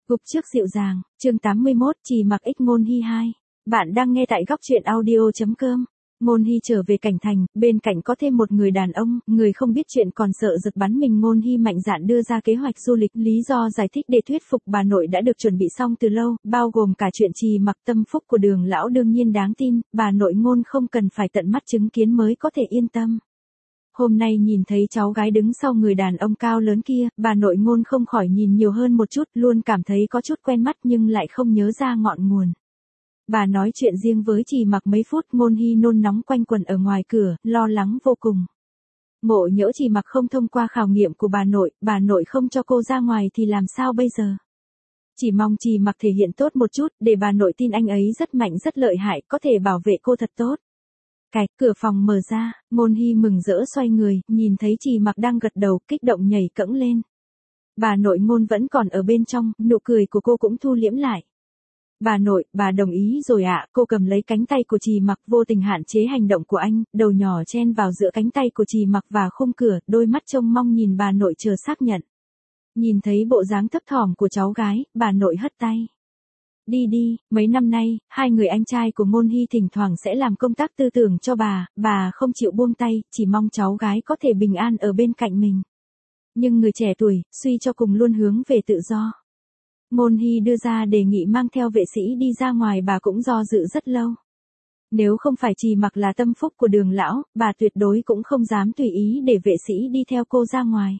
Gục trước dịu dàng, chương 81, Trì Mặc X Ngôn Hy 2. Bạn đang nghe tại góc truyện audio.com. Ngôn Hy trở về cảnh thành, bên cạnh có thêm một người đàn ông, người không biết chuyện còn sợ giật bắn mình. Ngôn Hy mạnh dạn đưa ra kế hoạch du lịch, lý do giải thích để thuyết phục bà nội đã được chuẩn bị xong từ lâu, bao gồm cả chuyện Trì Mặc tâm phúc của Đường lão đương nhiên đáng tin, bà nội Ngôn không cần phải tận mắt chứng kiến mới có thể yên tâm. Hôm nay nhìn thấy cháu gái đứng sau người đàn ông cao lớn kia, bà nội Ngôn không khỏi nhìn nhiều hơn một chút, luôn cảm thấy có chút quen mắt nhưng lại không nhớ ra ngọn nguồn. Bà nói chuyện riêng với Trì Mặc mấy phút, Ngôn Hy nôn nóng quanh quẩn ở ngoài cửa, lo lắng vô cùng. Ngộ nhỡ Trì Mặc không thông qua khảo nghiệm của bà nội không cho cô ra ngoài thì làm sao bây giờ? Chỉ mong Trì Mặc thể hiện tốt một chút, để bà nội tin anh ấy rất mạnh rất lợi hại, có thể bảo vệ cô thật tốt. Cạch, cửa phòng mở ra, Ngôn Hy mừng rỡ xoay người, nhìn thấy Trì Mặc đang gật đầu, kích động nhảy cẫng lên. Bà nội Ngôn vẫn còn ở bên trong, nụ cười của cô cũng thu liễm lại. Bà nội, bà đồng ý rồi ạ. Cô cầm lấy cánh tay của Trì Mặc, vô tình hạn chế hành động của anh, đầu nhỏ chen vào giữa cánh tay của Trì Mặc và khung cửa, đôi mắt trông mong nhìn bà nội chờ xác nhận. Nhìn thấy bộ dáng thấp thỏm của cháu gái, bà nội hất tay. Đi đi, mấy năm nay, hai người anh trai của Ngôn Hy thỉnh thoảng sẽ làm công tác tư tưởng cho bà không chịu buông tay, chỉ mong cháu gái có thể bình an ở bên cạnh mình. Nhưng người trẻ tuổi, suy cho cùng luôn hướng về tự do. Ngôn Hy đưa ra đề nghị mang theo vệ sĩ đi ra ngoài, bà cũng do dự rất lâu. Nếu không phải Trì Mặc là tâm phúc của Đường lão, bà tuyệt đối cũng không dám tùy ý để vệ sĩ đi theo cô ra ngoài.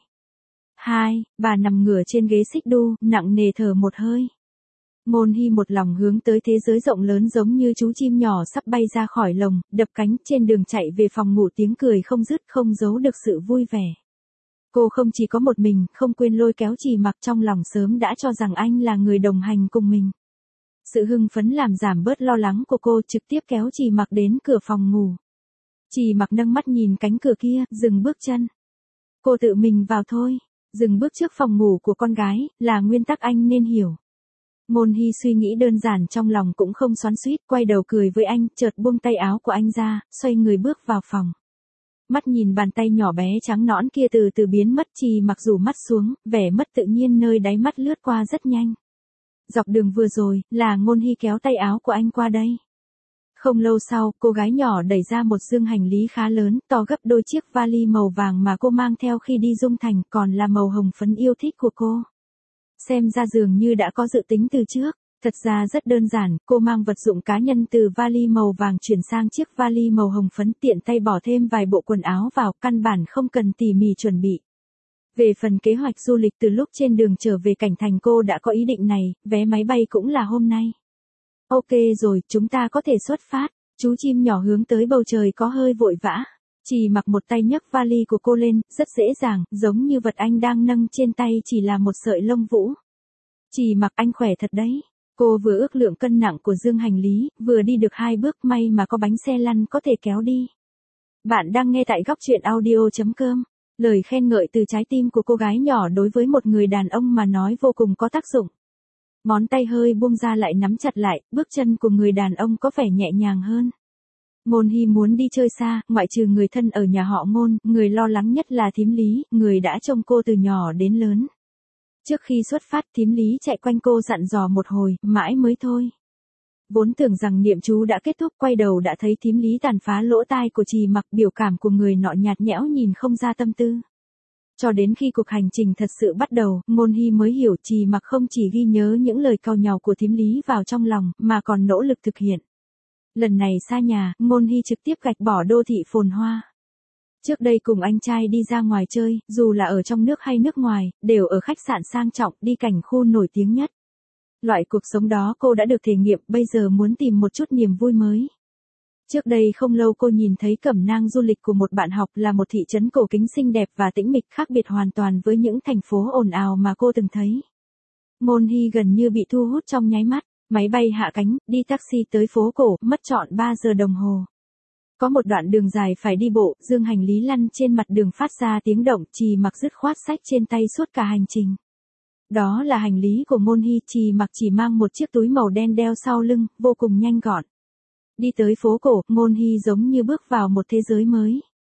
Bà nằm ngửa trên ghế xích đu, nặng nề thở một hơi. Ngôn Hy một lòng hướng tới thế giới rộng lớn giống như chú chim nhỏ sắp bay ra khỏi lồng, đập cánh trên đường chạy về phòng ngủ, tiếng cười không dứt, không giấu được sự vui vẻ. Cô không chỉ có một mình, không quên lôi kéo Trì Mặc, trong lòng sớm đã cho rằng anh là người đồng hành cùng mình. Sự hưng phấn làm giảm bớt lo lắng của cô, trực tiếp kéo Trì Mặc đến cửa phòng ngủ. Trì Mặc nâng mắt nhìn cánh cửa kia, dừng bước chân. Cô tự mình vào thôi, dừng bước trước phòng ngủ của con gái, là nguyên tắc anh nên hiểu. Ngôn Hy suy nghĩ đơn giản, trong lòng cũng không xoắn xuýt, quay đầu cười với anh, chợt buông tay áo của anh ra, xoay người bước vào phòng. Mắt nhìn bàn tay nhỏ bé trắng nõn kia từ từ biến mất, Trì Mặc rủ mắt xuống, vẻ mất tự nhiên nơi đáy mắt lướt qua rất nhanh. Dọc đường vừa rồi, là Ngôn Hy kéo tay áo của anh qua đây. Không lâu sau, cô gái nhỏ đẩy ra một dương hành lý khá lớn, to gấp đôi chiếc vali màu vàng mà cô mang theo khi đi Dung Thành, còn là màu hồng phấn yêu thích của cô. Xem ra dường như đã có dự tính từ trước. Thật ra rất đơn giản, cô mang vật dụng cá nhân từ vali màu vàng chuyển sang chiếc vali màu hồng phấn, tiện tay bỏ thêm vài bộ quần áo vào, căn bản không cần tỉ mỉ chuẩn bị. Về phần kế hoạch du lịch, từ lúc trên đường trở về cảnh thành cô đã có ý định này, vé máy bay cũng là hôm nay. Ok rồi, chúng ta có thể xuất phát. Chú chim nhỏ hướng tới bầu trời có hơi vội vã. Trì Mặc một tay nhấc vali của cô lên, rất dễ dàng, giống như vật anh đang nâng trên tay chỉ là một sợi lông vũ. Trì Mặc, anh khỏe thật đấy. Cô vừa ước lượng cân nặng của dương hành lý, vừa đi được 2 bước, may mà có bánh xe lăn có thể kéo đi. Bạn đang nghe tại góc truyện audio.com. Lời khen ngợi từ trái tim của cô gái nhỏ đối với một người đàn ông mà nói vô cùng có tác dụng. Ngón tay hơi buông ra lại nắm chặt lại, bước chân của người đàn ông có vẻ nhẹ nhàng hơn. Ngôn Hy muốn đi chơi xa, ngoại trừ người thân ở nhà họ Ngôn, người lo lắng nhất là thím Lý, người đã trông cô từ nhỏ đến lớn. Trước khi xuất phát, thím Lý chạy quanh cô dặn dò một hồi, mãi mới thôi. Vốn tưởng rằng niệm chú đã kết thúc, quay đầu đã thấy thím Lý tàn phá lỗ tai của Trì Mặc, biểu cảm của người nọ nhạt nhẽo, nhìn không ra tâm tư. Cho đến khi cuộc hành trình thật sự bắt đầu, Ngôn Hy mới hiểu Trì Mặc không chỉ ghi nhớ những lời càu nhàu của thím Lý vào trong lòng, mà còn nỗ lực thực hiện. Lần này xa nhà, Ngôn Hy trực tiếp gạch bỏ đô thị phồn hoa. Trước đây cùng anh trai đi ra ngoài chơi, dù là ở trong nước hay nước ngoài, đều ở khách sạn sang trọng, đi cảnh khu nổi tiếng nhất. Loại cuộc sống đó cô đã được thể nghiệm, bây giờ muốn tìm một chút niềm vui mới. Trước đây không lâu cô nhìn thấy cẩm nang du lịch của một bạn học, là một thị trấn cổ kính xinh đẹp và tĩnh mịch, khác biệt hoàn toàn với những thành phố ồn ào mà cô từng thấy. Ngôn Hy gần như bị thu hút trong nháy mắt, máy bay hạ cánh, đi taxi tới phố cổ, mất trọn 3 giờ đồng hồ. Có một đoạn đường dài phải đi bộ, dương hành lý lăn trên mặt đường phát ra tiếng động, Trì Mặc dứt khoát xách trên tay suốt cả hành trình. Đó là hành lý của Ngôn Hy, Trì Mặc chỉ mang một chiếc túi màu đen đeo sau lưng, vô cùng nhanh gọn. Đi tới phố cổ, Ngôn Hy giống như bước vào một thế giới mới.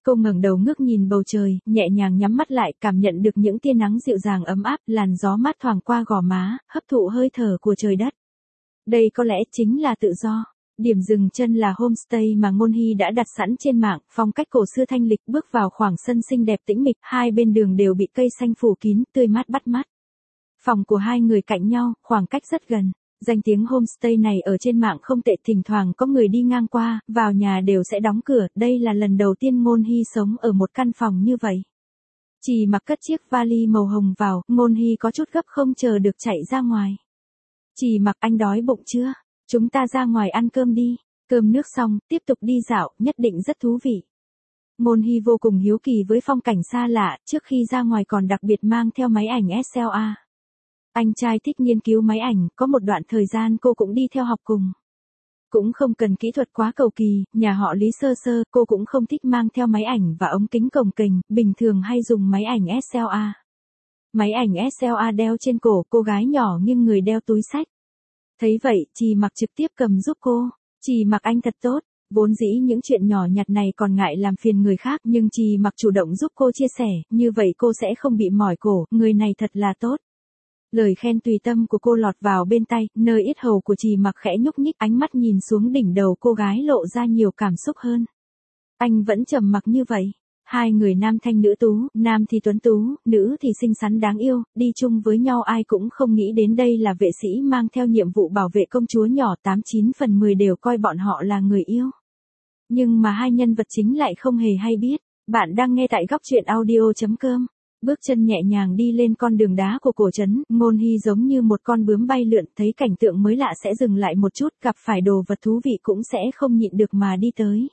Cô ngẩng đầu ngước nhìn bầu trời, nhẹ nhàng nhắm mắt lại, cảm nhận được những tia nắng dịu dàng ấm áp, làn gió mát thoảng qua gò má, hấp thụ hơi thở của trời đất. Đây có lẽ chính là tự do. Điểm dừng chân là homestay mà Ngôn Hy đã đặt sẵn trên mạng, phong cách cổ xưa thanh lịch, bước vào khoảng sân xinh đẹp tĩnh mịch, hai bên đường đều bị cây xanh phủ kín, tươi mát bắt mắt. Phòng của hai người cạnh nhau, khoảng cách rất gần. Danh tiếng homestay này ở trên mạng không tệ, thỉnh thoảng có người đi ngang qua, vào nhà đều sẽ đóng cửa, đây là lần đầu tiên Ngôn Hy sống ở một căn phòng như vậy. Chỉ mặc cất chiếc vali màu hồng vào, Ngôn Hy có chút gấp không chờ được chạy ra ngoài. Chỉ mặc, anh đói bụng chưa? Chúng ta ra ngoài ăn cơm đi. Cơm nước xong, tiếp tục đi dạo, nhất định rất thú vị. Ngôn Hy vô cùng hiếu kỳ với phong cảnh xa lạ, trước khi ra ngoài còn đặc biệt mang theo máy ảnh SLR. Anh trai thích nghiên cứu máy ảnh, có một đoạn thời gian cô cũng đi theo học cùng. Cũng không cần kỹ thuật quá cầu kỳ, nhà họ Lý sơ sơ, cô cũng không thích mang theo máy ảnh và ống kính cồng kềnh, bình thường hay dùng máy ảnh SLR. Máy ảnh SLR đeo trên cổ, cô gái nhỏ nghiêng người đeo túi xách. Thấy vậy, Chỉ Mặc trực tiếp cầm giúp cô. Chỉ Mặc anh thật tốt, vốn dĩ những chuyện nhỏ nhặt này còn ngại làm phiền người khác, nhưng Chỉ Mặc chủ động giúp cô chia sẻ, như vậy cô sẽ không bị mỏi cổ, người này thật là tốt. Lời khen tùy tâm của cô lọt vào bên tai, nơi yết hầu của Chỉ Mặc khẽ nhúc nhích, ánh mắt nhìn xuống đỉnh đầu cô gái lộ ra nhiều cảm xúc hơn. Anh vẫn trầm mặc như vậy. Hai người nam thanh nữ tú, nam thì tuấn tú, nữ thì xinh xắn đáng yêu, đi chung với nhau ai cũng không nghĩ đến đây là vệ sĩ mang theo nhiệm vụ bảo vệ công chúa nhỏ, 89 phần 10 đều coi bọn họ là người yêu. Nhưng mà hai nhân vật chính lại không hề hay biết. Bạn đang nghe tại góc truyện audio.com. Bước chân nhẹ nhàng đi lên con đường đá của cổ trấn, Ngôn Hy giống như một con bướm bay lượn, thấy cảnh tượng mới lạ sẽ dừng lại một chút, gặp phải đồ vật thú vị cũng sẽ không nhịn được mà đi tới.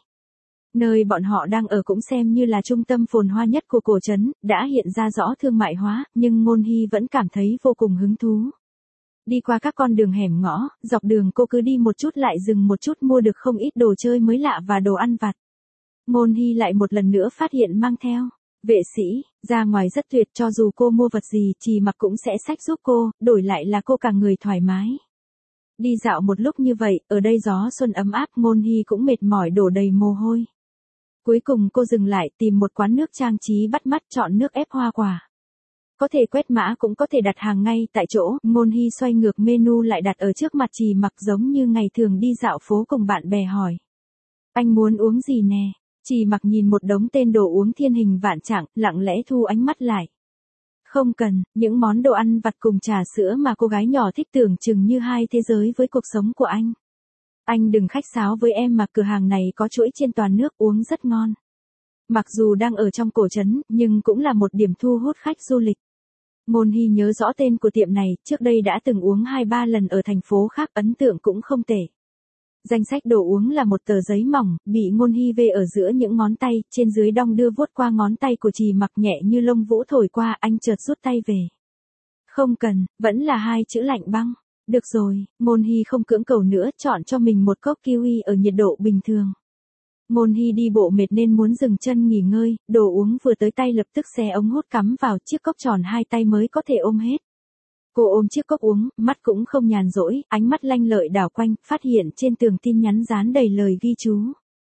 Nơi bọn họ đang ở cũng xem như là trung tâm phồn hoa nhất của cổ trấn, đã hiện ra rõ thương mại hóa, nhưng Ngôn Hy vẫn cảm thấy vô cùng hứng thú. Đi qua các con đường hẻm ngõ, dọc đường cô cứ đi một chút lại dừng một chút, mua được không ít đồ chơi mới lạ và đồ ăn vặt. Ngôn Hy lại một lần nữa phát hiện mang theo. Vệ sĩ, ra ngoài rất tuyệt, cho dù cô mua vật gì, Chỉ Mặc cũng sẽ xách giúp cô, đổi lại là cô cả người thoải mái. Đi dạo một lúc như vậy, ở đây gió xuân ấm áp, Ngôn Hy cũng mệt mỏi đổ đầy mồ hôi. Cuối cùng cô dừng lại, tìm một quán nước trang trí bắt mắt, chọn nước ép hoa quả. Có thể quét mã cũng có thể đặt hàng ngay tại chỗ, Ngôn Hy xoay ngược menu lại đặt ở trước mặt Chỉ Mặc giống như ngày thường đi dạo phố cùng bạn bè hỏi. Anh muốn uống gì nè? Chỉ Mặc nhìn một đống tên đồ uống thiên hình vạn trạng, lặng lẽ thu ánh mắt lại. Không cần, những món đồ ăn vặt cùng trà sữa mà cô gái nhỏ thích tưởng chừng như hai thế giới với cuộc sống của anh. Anh đừng khách sáo với em mà, cửa hàng này có chuỗi trên toàn nước, uống rất ngon. Mặc dù đang ở trong cổ trấn, nhưng cũng là một điểm thu hút khách du lịch. Ngôn Hy nhớ rõ tên của tiệm này, trước đây đã từng uống 2-3 lần ở thành phố khác, ấn tượng cũng không tệ. Danh sách đồ uống là một tờ giấy mỏng, bị Ngôn Hy vê ở giữa những ngón tay, trên dưới đong đưa vuốt qua ngón tay của Chỉ Mặc nhẹ như lông vũ thổi qua, anh chợt rút tay về. Không cần, vẫn là hai chữ lạnh băng. Được rồi, Ngôn Hy không cưỡng cầu nữa, chọn cho mình một cốc kiwi ở nhiệt độ bình thường. Ngôn Hy đi bộ mệt nên muốn dừng chân nghỉ ngơi, đồ uống vừa tới tay lập tức xé ống hút cắm vào, chiếc cốc tròn hai tay mới có thể ôm hết. Cô ôm chiếc cốc uống, mắt cũng không nhàn rỗi, ánh mắt lanh lợi đảo quanh, phát hiện trên tường tin nhắn dán đầy lời ghi chú.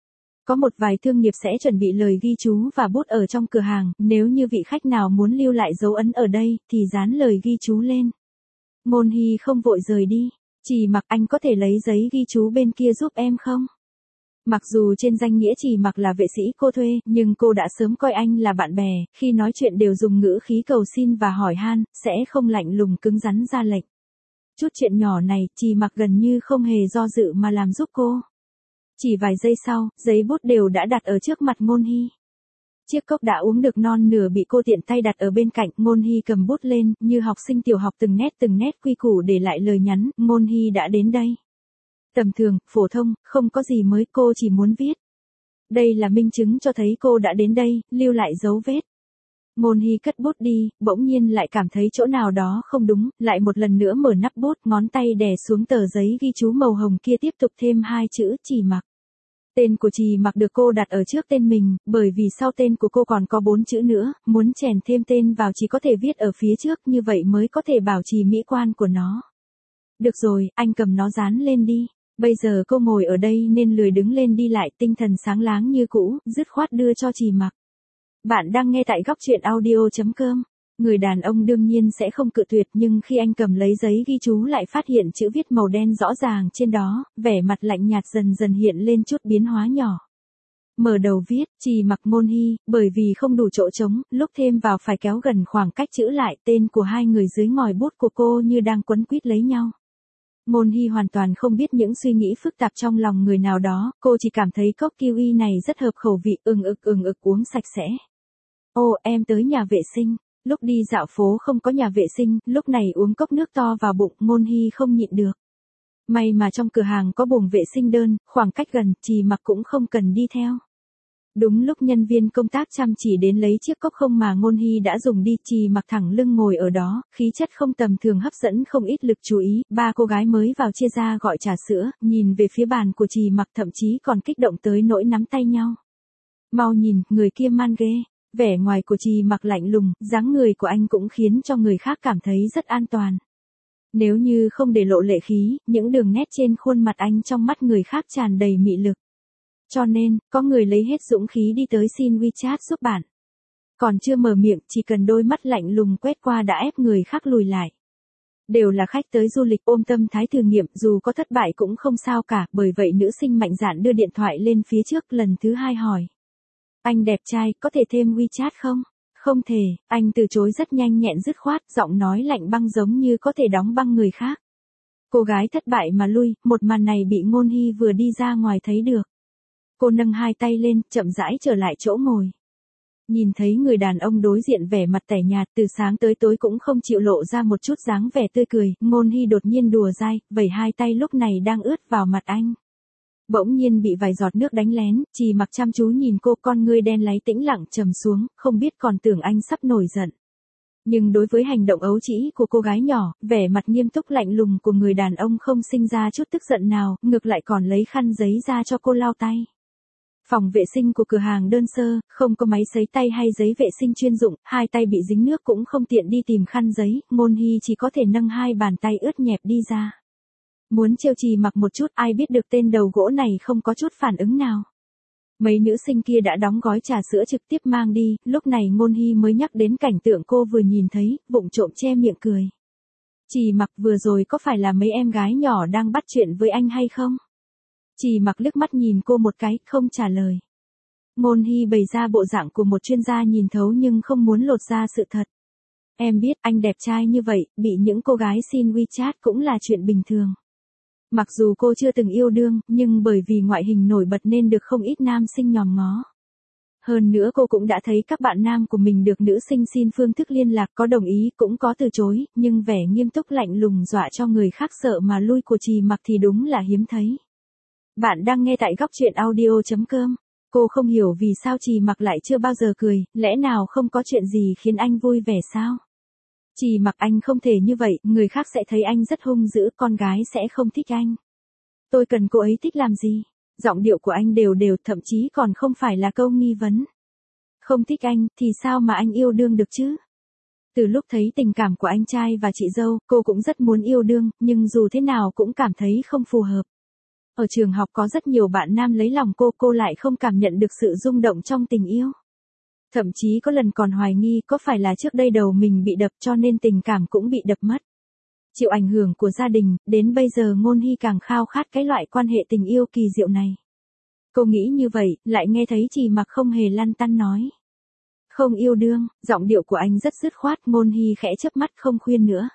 Có một vài thương nghiệp sẽ chuẩn bị lời ghi chú và bút ở trong cửa hàng, nếu như vị khách nào muốn lưu lại dấu ấn ở đây, thì dán lời ghi chú lên. Ngôn Hy không vội rời đi. Chỉ Mặc, anh có thể lấy giấy ghi chú bên kia giúp em không? Mặc dù trên danh nghĩa Chỉ Mặc là vệ sĩ cô thuê, nhưng cô đã sớm coi anh là bạn bè, khi nói chuyện đều dùng ngữ khí cầu xin và hỏi han, sẽ không lạnh lùng cứng rắn ra lệnh. Chút chuyện nhỏ này, Chỉ Mặc gần như không hề do dự mà làm giúp cô. Chỉ vài giây sau, giấy bút đều đã đặt ở trước mặt Ngôn Hy. Chiếc cốc đã uống được non nửa bị cô tiện tay đặt ở bên cạnh, Ngôn Hy cầm bút lên, như học sinh tiểu học từng nét quy củ để lại lời nhắn, Ngôn Hy đã đến đây. Tầm thường, phổ thông, không có gì mới, cô chỉ muốn viết. Đây là minh chứng cho thấy cô đã đến đây, lưu lại dấu vết. Ngôn Hy cất bút đi, bỗng nhiên lại cảm thấy chỗ nào đó không đúng, lại một lần nữa mở nắp bút, ngón tay đè xuống tờ giấy ghi chú màu hồng kia, tiếp tục thêm hai chữ Chỉ Mặc. Tên của Chỉ Mặc được cô đặt ở trước tên mình, bởi vì sau tên của cô còn có 4 chữ nữa, muốn chèn thêm tên vào chỉ có thể viết ở phía trước, như vậy mới có thể bảo trì mỹ quan của nó. Được rồi, anh cầm nó dán lên đi. Bây giờ cô ngồi ở đây nên lười đứng lên đi lại, tinh thần sáng láng như cũ, dứt khoát đưa cho Trì Mặc. Bạn đang nghe tại góc truyện audio.com. Người đàn ông đương nhiên sẽ không cự tuyệt, nhưng khi anh cầm lấy giấy ghi chú lại phát hiện chữ viết màu đen rõ ràng trên đó, vẻ mặt lạnh nhạt dần dần hiện lên chút biến hóa nhỏ. Mở đầu viết, Trì Mặc Ngôn Hy, bởi vì không đủ chỗ trống, lúc thêm vào phải kéo gần khoảng cách chữ lại, tên của hai người dưới ngòi bút của cô như đang quấn quýt lấy nhau. Ngôn Hy hoàn toàn không biết những suy nghĩ phức tạp trong lòng người nào đó, cô chỉ cảm thấy cốc kiwi này rất hợp khẩu vị, uống sạch sẽ. Ô, em tới nhà vệ sinh. Lúc đi dạo phố không có nhà vệ sinh, lúc này uống cốc nước to vào bụng, Ngôn Hy không nhịn được. May mà trong cửa hàng có buồng vệ sinh đơn, khoảng cách gần, Trì Mặc cũng không cần đi theo. Đúng lúc nhân viên công tác chăm chỉ đến lấy chiếc cốc không mà Ngôn Hy đã dùng đi, Trì Mặc thẳng lưng ngồi ở đó, khí chất không tầm thường hấp dẫn không ít lực chú ý, ba cô gái mới vào chia ra gọi trà sữa, nhìn về phía bàn của Trì Mặc thậm chí còn kích động tới nỗi nắm tay nhau. Mau nhìn, người kia man ghê. Vẻ ngoài của Trì Mặc lạnh lùng, dáng người của anh cũng khiến cho người khác cảm thấy rất an toàn. Nếu như không để lộ lệ khí, những đường nét trên khuôn mặt anh trong mắt người khác tràn đầy mị lực. Cho nên, có người lấy hết dũng khí đi tới xin WeChat giúp bạn. Còn chưa mở miệng, chỉ cần đôi mắt lạnh lùng quét qua đã ép người khác lùi lại. Đều là khách tới du lịch ôm tâm thái thử nghiệm, dù có thất bại cũng không sao cả, bởi vậy nữ sinh mạnh dạn đưa điện thoại lên phía trước lần thứ hai hỏi. Anh đẹp trai, có thể thêm WeChat không? Không thể, anh từ chối rất nhanh nhẹn dứt khoát, giọng nói lạnh băng giống như có thể đóng băng người khác. Cô gái thất bại mà lui, một màn này bị Ngôn Hy vừa đi ra ngoài thấy được. Cô nâng hai tay lên, chậm rãi trở lại chỗ ngồi. Nhìn thấy người đàn ông đối diện vẻ mặt tẻ nhạt, từ sáng tới tối cũng không chịu lộ ra một chút dáng vẻ tươi cười, Ngôn Hy đột nhiên đùa dai, vẩy hai tay lúc này đang ướt vào mặt anh. Bỗng nhiên bị vài giọt nước đánh lén, Trì Mặc chăm chú nhìn cô, con ngươi đen láy tĩnh lặng trầm xuống, không biết còn tưởng anh sắp nổi giận. Nhưng đối với hành động ấu trĩ của cô gái nhỏ, vẻ mặt nghiêm túc lạnh lùng của người đàn ông không sinh ra chút tức giận nào, ngược lại còn lấy khăn giấy ra cho cô lau tay. Phòng vệ sinh của cửa hàng đơn sơ, không có máy sấy tay hay giấy vệ sinh chuyên dụng, hai tay bị dính nước cũng không tiện đi tìm khăn giấy, Ngôn Hy chỉ có thể nâng hai bàn tay ướt nhẹp đi ra. Muốn trêu Trì Mặc một chút, ai biết được tên đầu gỗ này không có chút phản ứng nào. Mấy nữ sinh kia đã đóng gói trà sữa trực tiếp mang đi, lúc này Ngôn Hy mới nhắc đến cảnh tượng cô vừa nhìn thấy, vụng trộm che miệng cười. Trì Mặc, vừa rồi có phải là mấy em gái nhỏ đang bắt chuyện với anh hay không? Trì Mặc liếc mắt nhìn cô một cái, không trả lời. Ngôn Hy bày ra bộ dạng của một chuyên gia nhìn thấu nhưng không muốn lột ra sự thật. Em biết anh đẹp trai như vậy, bị những cô gái xin WeChat cũng là chuyện bình thường. Mặc dù cô chưa từng yêu đương, nhưng bởi vì ngoại hình nổi bật nên được không ít nam sinh nhòm ngó. Hơn nữa cô cũng đã thấy các bạn nam của mình được nữ sinh xin phương thức liên lạc, có đồng ý cũng có từ chối, nhưng vẻ nghiêm túc lạnh lùng dọa cho người khác sợ mà lui của Trì Mặc thì đúng là hiếm thấy. Bạn đang nghe tại góc truyện audio.com. Cô không hiểu vì sao Trì Mặc lại chưa bao giờ cười, lẽ nào không có chuyện gì khiến anh vui vẻ sao? Trì Mặc, anh không thể như vậy, người khác sẽ thấy anh rất hung dữ, con gái sẽ không thích anh. Tôi cần cô ấy thích làm gì? Giọng điệu của anh đều đều, thậm chí còn không phải là câu nghi vấn. Không thích anh, thì sao mà anh yêu đương được chứ? Từ lúc thấy tình cảm của anh trai và chị dâu, cô cũng rất muốn yêu đương, nhưng dù thế nào cũng cảm thấy không phù hợp. Ở trường học có rất nhiều bạn nam lấy lòng cô lại không cảm nhận được sự rung động trong tình yêu. Thậm chí có lần còn hoài nghi có phải là trước đây đầu mình bị đập cho nên tình cảm cũng bị đập mất. Chịu ảnh hưởng của gia đình, đến bây giờ Ngôn Hy càng khao khát cái loại quan hệ tình yêu kỳ diệu này. Cô nghĩ như vậy, lại nghe thấy Trì Mặc không hề lăn tăn nói. Không yêu đương, giọng điệu của anh rất dứt khoát, Ngôn Hy khẽ chớp mắt không khuyên nữa.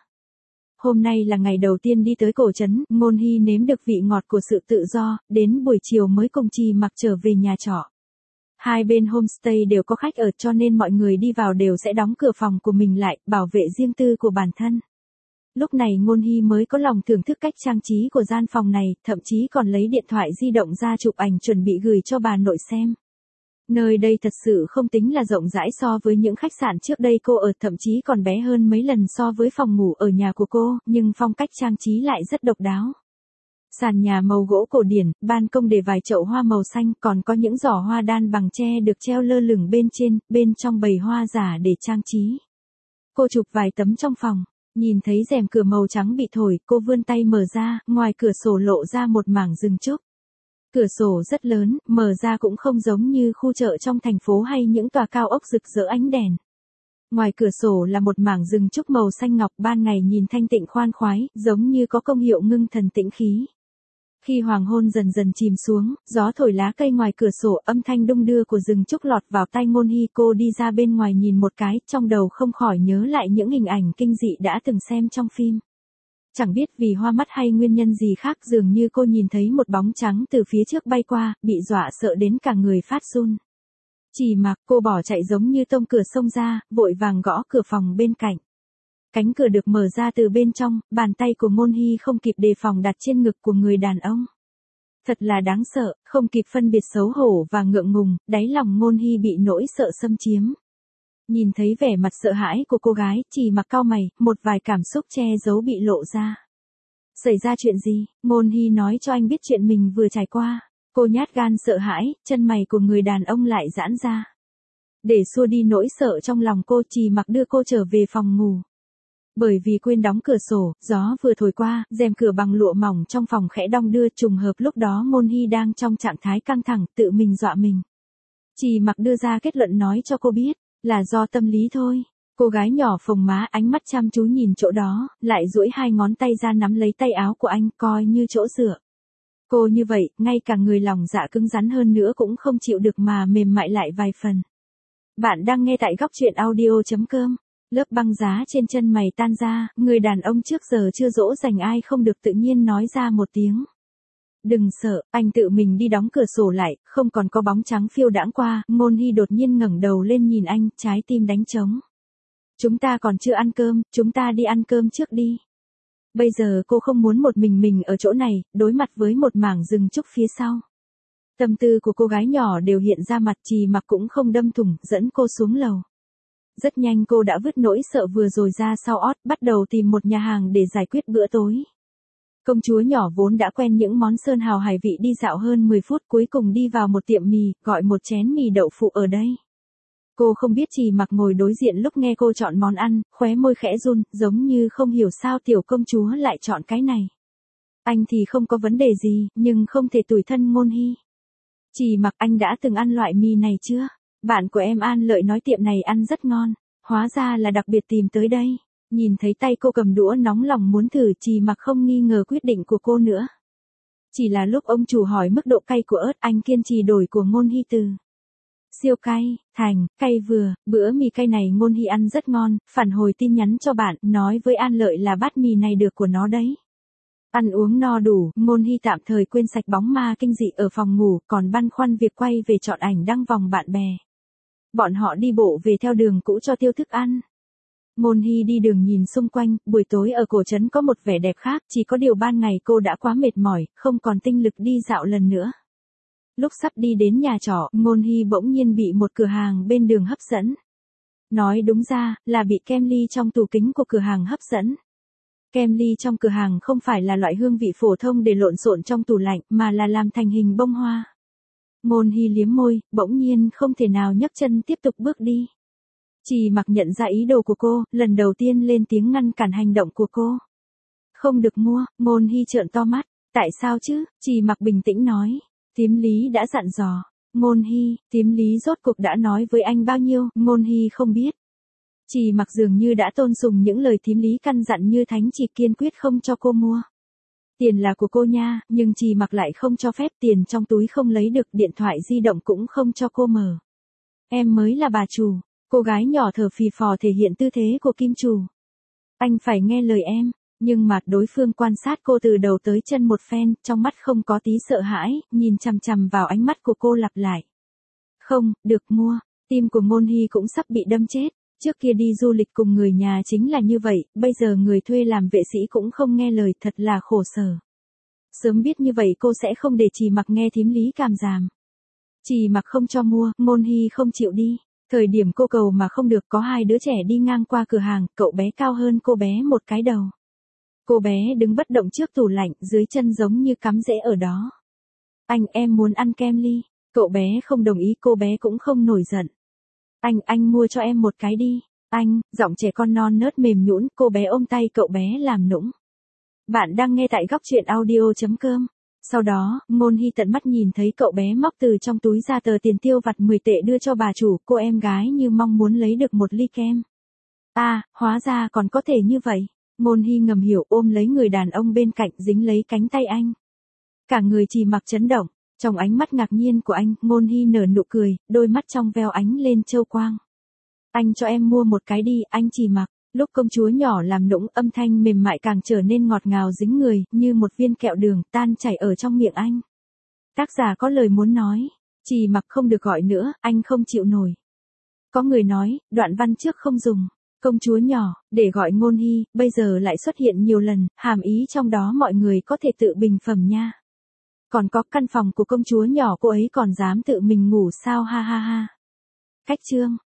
Hôm nay là ngày đầu tiên đi tới cổ trấn, Ngôn Hy nếm được vị ngọt của sự tự do, đến buổi chiều mới cùng Trì Mặc trở về nhà trọ. Hai bên homestay đều có khách ở cho nên mọi người đi vào đều sẽ đóng cửa phòng của mình lại, bảo vệ riêng tư của bản thân. Lúc này Ngôn Hy mới có lòng thưởng thức cách trang trí của gian phòng này, thậm chí còn lấy điện thoại di động ra chụp ảnh chuẩn bị gửi cho bà nội xem. Nơi đây thật sự không tính là rộng rãi so với những khách sạn trước đây cô ở, thậm chí còn bé hơn mấy lần so với phòng ngủ ở nhà của cô, nhưng phong cách trang trí lại rất độc đáo. Sàn nhà màu gỗ cổ điển, ban công để vài chậu hoa màu xanh, còn có những giỏ hoa đan bằng tre được treo lơ lửng bên trên, bên trong bầy hoa giả để trang trí. Cô chụp vài tấm trong phòng. Nhìn thấy rèm cửa màu trắng bị thổi, cô vươn tay mở ra, ngoài cửa sổ lộ ra một mảng rừng trúc. Cửa sổ rất lớn, mở ra cũng không giống như khu chợ trong thành phố hay những tòa cao ốc rực rỡ ánh đèn. Ngoài cửa sổ là một mảng rừng trúc màu xanh ngọc, ban ngày nhìn thanh tịnh khoan khoái, giống như có công hiệu ngưng thần tĩnh khí. Khi hoàng hôn dần dần chìm xuống, gió thổi lá cây ngoài cửa sổ, âm thanh đung đưa của rừng trúc lọt vào tai Ngôn Hy. Cô đi ra bên ngoài nhìn một cái, trong đầu không khỏi nhớ lại những hình ảnh kinh dị đã từng xem trong phim. Chẳng biết vì hoa mắt hay nguyên nhân gì khác, dường như cô nhìn thấy một bóng trắng từ phía trước bay qua, bị dọa sợ đến cả người phát run. Chỉ mặc, cô bỏ chạy giống như tông cửa xông ra, vội vàng gõ cửa phòng bên cạnh. Cánh cửa được mở ra từ bên trong, bàn tay của Ngôn Hy không kịp đề phòng đặt trên ngực của người đàn ông. Thật là đáng sợ, không kịp phân biệt xấu hổ và ngượng ngùng, đáy lòng Ngôn Hy bị nỗi sợ xâm chiếm. Nhìn thấy vẻ mặt sợ hãi của cô gái, Chỉ Mặc cau mày, một vài cảm xúc che giấu bị lộ ra. Xảy ra chuyện gì? Ngôn Hy nói cho anh biết chuyện mình vừa trải qua. Cô nhát gan sợ hãi, chân mày của người đàn ông lại giãn ra. Để xua đi nỗi sợ trong lòng cô, Chỉ Mặc đưa cô trở về phòng ngủ. Bởi vì quên đóng cửa sổ, gió vừa thổi qua, rèm cửa bằng lụa mỏng trong phòng khẽ đong đưa, trùng hợp lúc đó Ngôn Hy đang trong trạng thái căng thẳng, tự mình dọa mình. Chỉ Mặc đưa ra kết luận nói cho cô biết, là do tâm lý thôi. Cô gái nhỏ phồng má, ánh mắt chăm chú nhìn chỗ đó, lại duỗi hai ngón tay ra nắm lấy tay áo của anh, coi như chỗ dựa. Cô như vậy, ngay cả người lòng dạ cứng rắn hơn nữa cũng không chịu được mà mềm mại lại vài phần. Bạn đang nghe tại góc truyện audio.com. Lớp băng giá trên chân mày tan ra, người đàn ông trước giờ chưa dỗ dành ai không được tự nhiên nói ra một tiếng. Đừng sợ, anh tự mình đi đóng cửa sổ lại, không còn có bóng trắng phiêu đãng qua. Ngôn Hy đột nhiên ngẩng đầu lên nhìn anh, trái tim đánh trống. Chúng ta còn chưa ăn cơm, chúng ta đi ăn cơm trước đi. Bây giờ cô không muốn một mình ở chỗ này, đối mặt với một mảng rừng trúc phía sau. Tâm tư của cô gái nhỏ đều hiện ra mặt, Chỉ Mặc cũng không đâm thủng, dẫn cô xuống lầu. Rất nhanh cô đã vứt nỗi sợ vừa rồi ra sau ót, bắt đầu tìm một nhà hàng để giải quyết bữa tối. Công chúa nhỏ vốn đã quen những món sơn hào hải vị, đi dạo hơn 10 phút cuối cùng đi vào một tiệm mì, gọi một chén mì đậu phụ ở đây. Cô không biết Chỉ Mặc ngồi đối diện lúc nghe cô chọn món ăn, khóe môi khẽ run, giống như không hiểu sao tiểu công chúa lại chọn cái này. Anh thì không có vấn đề gì, nhưng không thể tủi thân Ngôn Hy. Chỉ Mặc, anh đã từng ăn loại mì này chưa? Bạn của em An Lợi nói tiệm này ăn rất ngon, hóa ra là đặc biệt tìm tới đây. Nhìn thấy tay cô cầm đũa nóng lòng muốn thử, Chỉ Mặc không nghi ngờ quyết định của cô nữa. Chỉ là lúc ông chủ hỏi mức độ cay của ớt, anh kiên trì đổi của Ngôn Hy từ siêu cay, thành, cay vừa. Bữa mì cay này Ngôn Hy ăn rất ngon, phản hồi tin nhắn cho bạn, nói với An Lợi là bát mì này được của nó đấy. Ăn uống no đủ, Ngôn Hy tạm thời quên sạch bóng ma kinh dị ở phòng ngủ, còn băn khoăn việc quay về chọn ảnh đăng vòng bạn bè. Bọn họ đi bộ về theo đường cũ cho tiêu thức ăn. Ngôn Hy đi đường nhìn xung quanh, buổi tối ở cổ trấn có một vẻ đẹp khác, chỉ có điều ban ngày cô đã quá mệt mỏi, không còn tinh lực đi dạo lần nữa. Lúc sắp đi đến nhà trọ, Ngôn Hy bỗng nhiên bị một cửa hàng bên đường hấp dẫn. Nói đúng ra, là bị kem ly trong tủ kính của cửa hàng hấp dẫn. Kem ly trong cửa hàng không phải là loại hương vị phổ thông để lộn xộn trong tủ lạnh, mà là làm thành hình bông hoa. Ngôn Hy liếm môi, bỗng nhiên không thể nào nhấc chân tiếp tục bước đi. Chỉ Mặc nhận ra ý đồ của cô, lần đầu tiên lên tiếng ngăn cản hành động của cô. Không được mua. Ngôn Hy trợn to mắt. Tại sao chứ? Chỉ Mặc bình tĩnh nói. Thím Lý đã dặn dò. Ngôn Hy, thím Lý rốt cuộc đã nói với anh bao nhiêu? Ngôn Hy không biết. Chỉ Mặc dường như đã tôn sùng những lời thím Lý căn dặn như thánh chỉ, kiên quyết không cho cô mua. Tiền là của cô nha, nhưng Chỉ Mặc lại không cho phép, tiền trong túi không lấy được, điện thoại di động cũng không cho cô mở. Em mới là bà chủ. Cô gái nhỏ thở phì phò thể hiện tư thế của kim chủ. Anh phải nghe lời em. Nhưng mà đối phương quan sát cô từ đầu tới chân một phen, trong mắt không có tí sợ hãi, nhìn chằm chằm vào ánh mắt của cô lặp lại. Không, được mua. Tim của Ngôn Hy cũng sắp bị đâm chết. Trước kia đi du lịch cùng người nhà chính là như vậy, bây giờ người thuê làm vệ sĩ cũng không nghe lời, thật là khổ sở. Sớm biết như vậy cô sẽ không để Chỉ Mặc nghe thím Lý càm ràm. Chỉ Mặc không cho mua, Ngôn Hy không chịu đi. Thời điểm cô cầu mà không được, có hai đứa trẻ đi ngang qua cửa hàng, cậu bé cao hơn cô bé một cái đầu. Cô bé đứng bất động trước tủ lạnh, dưới chân giống như cắm rễ ở đó. Em muốn ăn kem ly. Cậu bé không đồng ý, cô bé cũng không nổi giận. Anh mua cho em một cái đi. Anh, giọng trẻ con non nớt mềm nhũn, cô bé ôm tay cậu bé làm nũng. Bạn đang nghe tại góc truyện audio.com. Sau đó, Ngôn Hy tận mắt nhìn thấy cậu bé móc từ trong túi ra tờ tiền tiêu vặt 10 tệ đưa cho bà chủ, cô em gái như mong muốn lấy được một ly kem. À, hóa ra còn có thể như vậy. Ngôn Hy ngầm hiểu ôm lấy người đàn ông bên cạnh dính lấy cánh tay anh. Cả người Trì Mặc chấn động, trong ánh mắt ngạc nhiên của anh, Ngôn Hy nở nụ cười, đôi mắt trong veo ánh lên châu quang. Anh cho em mua một cái đi, anh Trì Mặc. Lúc công chúa nhỏ làm nũng, âm thanh mềm mại càng trở nên ngọt ngào dính người, như một viên kẹo đường tan chảy ở trong miệng anh. Tác giả có lời muốn nói, Trì Mặc không được gọi nữa, anh không chịu nổi. Có người nói, đoạn văn trước không dùng. Công chúa nhỏ, để gọi Ngôn Hy, bây giờ lại xuất hiện nhiều lần, hàm ý trong đó mọi người có thể tự bình phẩm nha. Còn có căn phòng của công chúa nhỏ cô ấy còn dám tự mình ngủ sao ha ha ha. Cách chương.